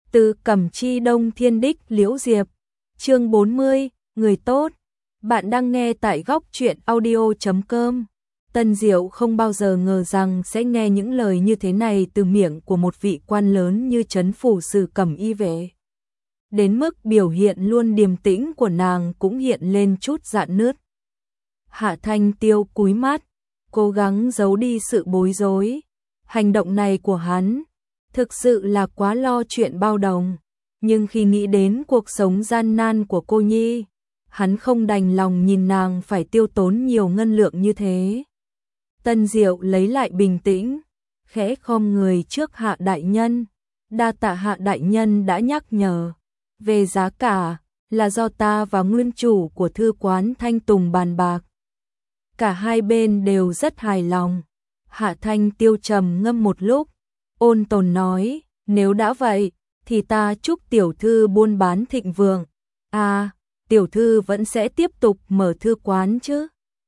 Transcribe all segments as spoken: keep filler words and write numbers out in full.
Từ Cẩm Chi Đông Thiên Đích Liễu Diệp. Chương bốn mươi, người tốt. Bạn đang nghe tại góc truyện audio chấm com. Tân Diệu không bao giờ ngờ rằng sẽ nghe những lời như thế này từ miệng của một vị quan lớn như Trấn phủ sử Cẩm Y Vệ. Đến mức biểu hiện luôn điềm tĩnh của nàng cũng hiện lên chút rạn nứt. Hạ Thanh Tiêu cúi mắt, cố gắng giấu đi sự bối rối. Hành động này của hắn thực sự là quá lo chuyện bao đồng, nhưng khi nghĩ đến cuộc sống gian nan của cô nhi, hắn không đành lòng nhìn nàng phải tiêu tốn nhiều ngân lượng như thế. Tân Diệu lấy lại bình tĩnh, khẽ khom người trước Hạ đại nhân, đa tạ Hạ đại nhân đã nhắc nhở. Về giá cả là do ta và nguyên chủ của thư quán Thanh Tùng bàn bạc. Cả hai bên đều rất hài lòng. Hạ Thanh Tiêu trầm ngâm một lúc, ôn tồn nói, nếu đã vậy, thì ta chúc tiểu thư buôn bán thịnh vượng. À, tiểu thư vẫn sẽ tiếp tục mở thư quán chứ?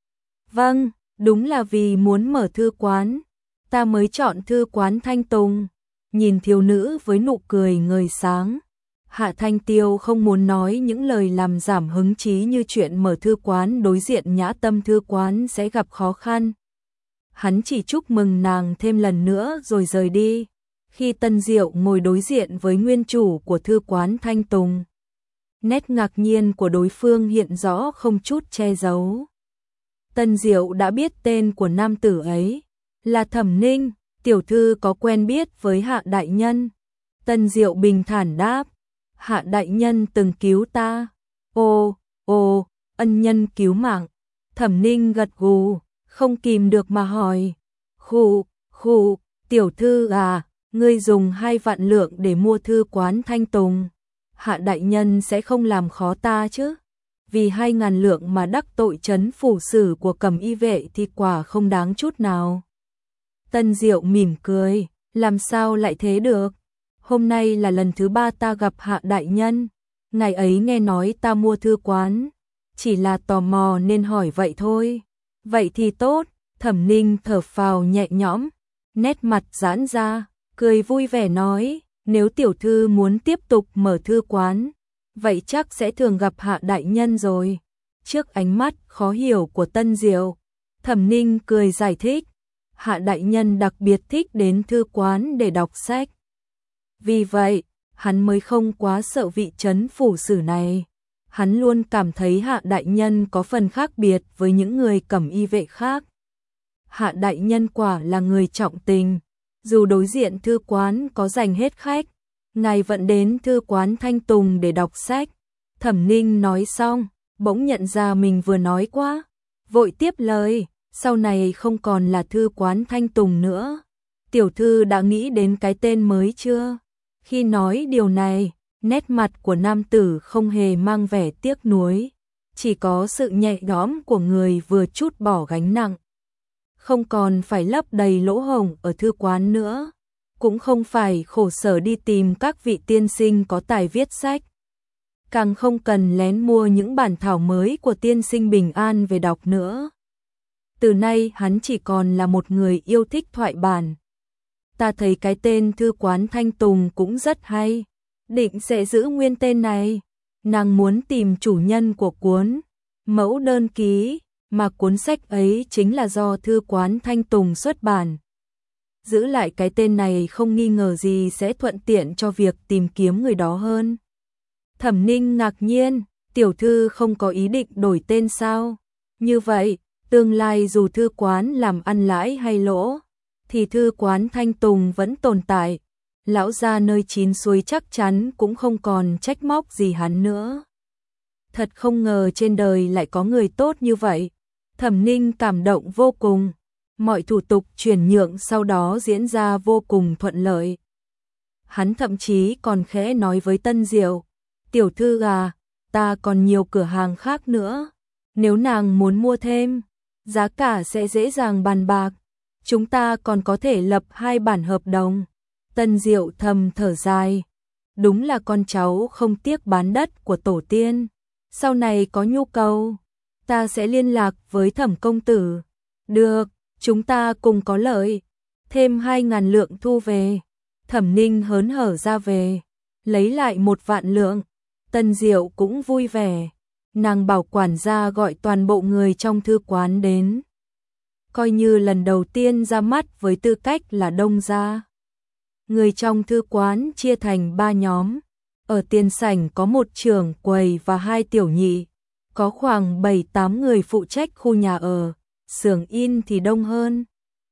Vâng, đúng là vì muốn mở thư quán, ta mới chọn thư quán Thanh Tùng. Nhìn thiếu nữ với nụ cười ngời sáng, Hạ Thanh Tiêu không muốn nói những lời làm giảm hứng chí như chuyện mở thư quán đối diện Nhã Tâm thư quán sẽ gặp khó khăn. Hắn chỉ chúc mừng nàng thêm lần nữa rồi rời đi. Khi Tân Diệu ngồi đối diện với nguyên chủ của thư quán Thanh Tùng, nét ngạc nhiên của đối phương hiện rõ không chút che giấu. Tân Diệu đã biết tên của nam tử ấy là Thẩm Ninh. Tiểu thư có quen biết với Hạ đại nhân? Tân Diệu bình thản đáp, Hạ đại nhân từng cứu ta. Ồ, ồ, ân nhân cứu mạng. Thẩm Ninh gật gù, không kìm được mà hỏi, khụ, khụ, tiểu thư à, ngươi dùng hai vạn lượng để mua thư quán Thanh Tùng, Hạ đại nhân sẽ không làm khó ta chứ? Vì hai ngàn lượng mà đắc tội trấn phủ sử của Cẩm Y Vệ thì quả không đáng chút nào. Tân Diệu mỉm cười, làm sao lại thế được? Hôm nay là lần thứ ba ta gặp Hạ đại nhân, ngày ấy nghe nói ta mua thư quán, chỉ là tò mò nên hỏi vậy thôi. Vậy thì tốt. Thẩm Ninh thở phào nhẹ nhõm, nét mặt giãn ra, cười vui vẻ nói, nếu tiểu thư muốn tiếp tục mở thư quán, vậy chắc sẽ thường gặp Hạ đại nhân rồi. Trước ánh mắt khó hiểu của Tân Diệu, Thẩm Ninh cười giải thích, Hạ đại nhân đặc biệt thích đến thư quán để đọc sách. Vì vậy, hắn mới không quá sợ vị trấn phủ sử này. Hắn luôn cảm thấy Hạ đại nhân có phần khác biệt với những người Cẩm Y Vệ khác. Hạ đại nhân quả là người trọng tình, dù đối diện thư quán có dành hết khách, ngài vẫn đến thư quán Thanh Tùng để đọc sách. Thẩm Ninh nói xong, bỗng nhận ra mình vừa nói quá, vội tiếp lời, sau này không còn là thư quán Thanh Tùng nữa. Tiểu thư đã nghĩ đến cái tên mới chưa? Khi nói điều này, nét mặt của nam tử không hề mang vẻ tiếc nuối, chỉ có sự nhẹ nhõm của người vừa chút bỏ gánh nặng. Không còn phải lấp đầy lỗ hổng ở thư quán nữa, cũng không phải khổ sở đi tìm các vị tiên sinh có tài viết sách, càng không cần lén mua những bản thảo mới của tiên sinh Bình An về đọc nữa. Từ nay hắn chỉ còn là một người yêu thích thoại bản. Ta thấy cái tên thư quán Thanh Tùng cũng rất hay, định sẽ giữ nguyên tên này. Nàng muốn tìm chủ nhân của cuốn mẫu đơn ký, mà cuốn sách ấy chính là do thư quán Thanh Tùng xuất bản. Giữ lại cái tên này không nghi ngờ gì sẽ thuận tiện cho việc tìm kiếm người đó hơn. Thẩm Ninh ngạc nhiên, tiểu thư không có ý định đổi tên sao? Như vậy, tương lai dù thư quán làm ăn lãi hay lỗ, thì thư quán Thanh Tùng vẫn tồn tại. Lão gia nơi chín suối chắc chắn cũng không còn trách móc gì hắn nữa. Thật không ngờ trên đời lại có người tốt như vậy. Thẩm Ninh cảm động vô cùng. Mọi thủ tục chuyển nhượng sau đó diễn ra vô cùng thuận lợi. Hắn thậm chí còn khẽ nói với Tân Diệu, tiểu thư à, ta còn nhiều cửa hàng khác nữa. Nếu nàng muốn mua thêm, giá cả sẽ dễ dàng bàn bạc. Chúng ta còn có thể lập hai bản hợp đồng. Tân Diệu thầm thở dài, đúng là con cháu không tiếc bán đất của tổ tiên. Sau này có nhu cầu, ta sẽ liên lạc với Thẩm công tử. Được, chúng ta cùng có lợi. Thêm hai ngàn lượng thu về. Thẩm Ninh hớn hở ra về. lấy lại một vạn lượng. Tân Diệu cũng vui vẻ, nàng bảo quản gia gọi toàn bộ người trong thư quán đến. Coi như lần đầu tiên ra mắt với tư cách là đông gia. Người trong thư quán chia thành ba nhóm. Ở tiền sảnh có một trưởng quầy và hai tiểu nhị. Có khoảng bảy tám người phụ trách khu nhà ở. Xưởng in thì đông hơn,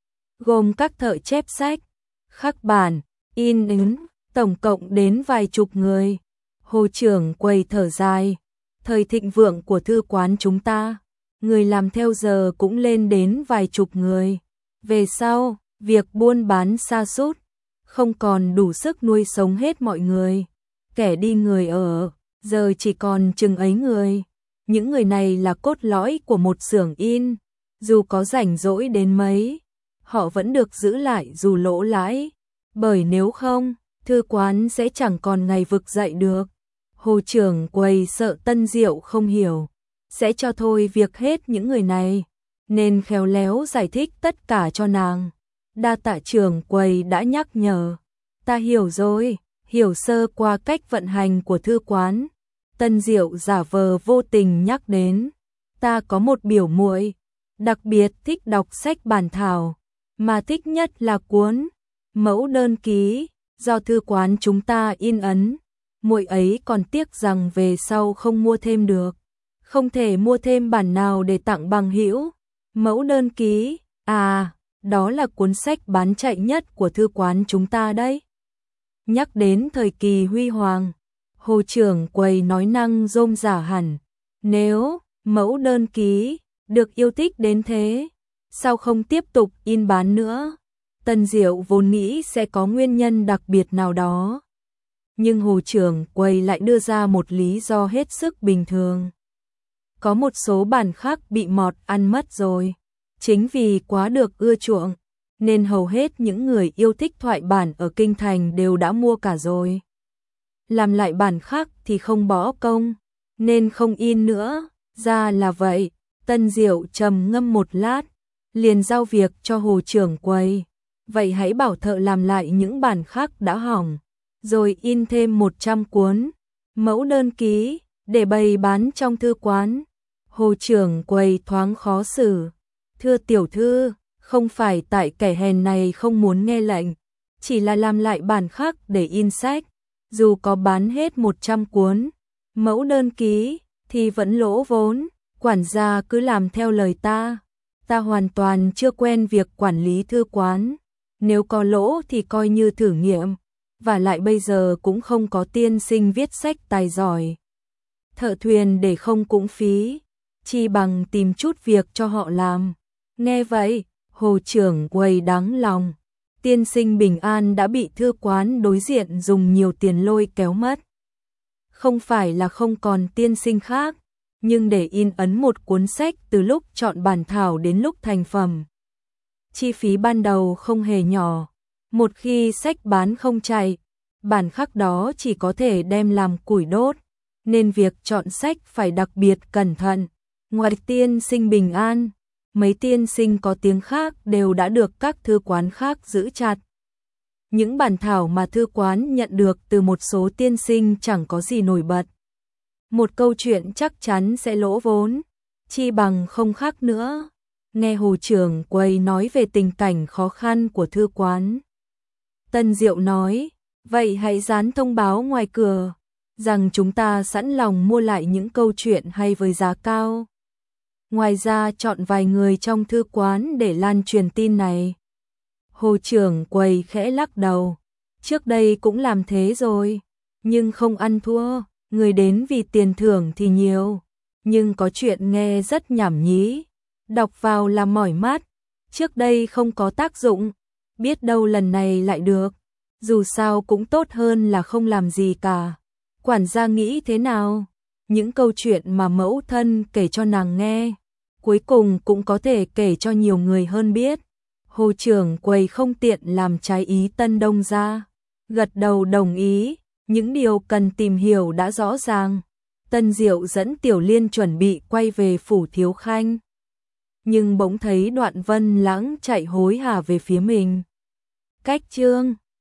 gồm các thợ chép sách, khắc bản, in ấn, tổng cộng đến vài chục người. Hồ trưởng quầy thở dài, thời thịnh vượng của thư quán chúng ta, người làm theo giờ cũng lên đến vài chục người. Về sau, việc buôn bán sa sút, không còn đủ sức nuôi sống hết mọi người. Kẻ đi người ở, giờ chỉ còn chừng ấy người. Những người này là cốt lõi của một xưởng in, dù có rảnh rỗi đến mấy, họ vẫn được giữ lại dù lỗ lãi, bởi nếu không, thư quán sẽ chẳng còn ngày vực dậy được. Hồ trưởng quầy sợ Tân Diệu không hiểu, sẽ cho thôi việc hết những người này, nên khéo léo giải thích tất cả cho nàng. Đa tạ trưởng quầy đã nhắc nhở, ta hiểu rồi, hiểu sơ qua cách vận hành của thư quán. Tân Diệu giả vờ vô tình nhắc đến, ta có một biểu muội, đặc biệt thích đọc sách bản thảo, mà thích nhất là cuốn mẫu đơn ký do thư quán chúng ta in ấn. Muội ấy còn tiếc rằng về sau không mua thêm được, không thể mua thêm bản nào để tặng bằng hữu. Mẫu đơn ký, à, đó là cuốn sách bán chạy nhất của thư quán chúng ta đấy. Nhắc đến thời kỳ huy hoàng, Hồ trưởng quầy nói năng rôm rả hẳn. Nếu mẫu đơn ký được yêu thích đến thế, sao không tiếp tục in bán nữa? Tân Diệu vốn nghĩ sẽ có nguyên nhân đặc biệt nào đó, nhưng Hồ trưởng quầy lại đưa ra một lý do hết sức bình thường. Có một số bản khác bị mọt ăn mất rồi, chính vì quá được ưa chuộng, nên hầu hết những người yêu thích thoại bản ở kinh thành đều đã mua cả rồi. Làm lại bản khác thì không bỏ công, nên không in nữa, ra là vậy. Tân Diệu trầm ngâm một lát, liền giao việc cho Hồ trưởng quầy. Vậy hãy bảo thợ làm lại những bản khác đã hỏng, rồi in thêm một trăm cuốn mẫu đơn ký để bày bán trong thư quán. Hồ trưởng quầy thoáng khó xử, thưa tiểu thư, không phải tại kẻ hèn này không muốn nghe lệnh, chỉ là làm lại bản khác để in sách, dù có bán hết một trăm cuốn mẫu đơn ký thì vẫn lỗ vốn. Quản gia cứ làm theo lời ta, ta hoàn toàn chưa quen việc quản lý thư quán, nếu có lỗ thì coi như thử nghiệm, và lại bây giờ cũng không có tiên sinh viết sách tài giỏi. Thợ thuyền để không cũng phí, chi bằng tìm chút việc cho họ làm. Nghe vậy, Hồ trưởng quầy đắng lòng, tiên sinh Bình An đã bị thư quán đối diện dùng nhiều tiền lôi kéo mất. Không phải là không còn tiên sinh khác, nhưng để in ấn một cuốn sách từ lúc chọn bản thảo đến lúc thành phẩm, chi phí ban đầu không hề nhỏ. Một khi sách bán không chạy, bản khác đó chỉ có thể đem làm củi đốt, nên việc chọn sách phải đặc biệt cẩn thận. Ngoài tiên sinh Bình An, mấy tiên sinh có tiếng khác đều đã được các thư quán khác giữ chặt. Những bản thảo mà thư quán nhận được từ một số tiên sinh chẳng có gì nổi bật. Một câu chuyện chắc chắn sẽ lỗ vốn, chi bằng không khác nữa. Nghe Hồ trưởng quầy nói về tình cảnh khó khăn của thư quán, Tân Diệu nói, vậy hãy dán thông báo ngoài cửa, rằng chúng ta sẵn lòng mua lại những câu chuyện hay với giá cao. Ngoài ra chọn vài người trong thư quán để lan truyền tin này. Hồ trưởng quầy khẽ lắc đầu, trước đây cũng làm thế rồi, nhưng không ăn thua. Người đến vì tiền thưởng thì nhiều, nhưng có chuyện nghe rất nhảm nhí, đọc vào là mỏi mắt. Trước đây không có tác dụng, biết đâu lần này lại được, dù sao cũng tốt hơn là không làm gì cả. Quản gia nghĩ thế nào? Những câu chuyện mà mẫu thân kể cho nàng nghe, cuối cùng cũng có thể kể cho nhiều người hơn biết. Hồ trưởng quầy không tiện làm trái ý Tân Đông gia, gật đầu đồng ý. Những điều cần tìm hiểu đã rõ ràng. Tân Diệu dẫn Tiểu Liên chuẩn bị quay về phủ Thiếu Khanh, nhưng bỗng thấy Đoạn Vân Lãng chạy hối hả về phía mình. Cách chương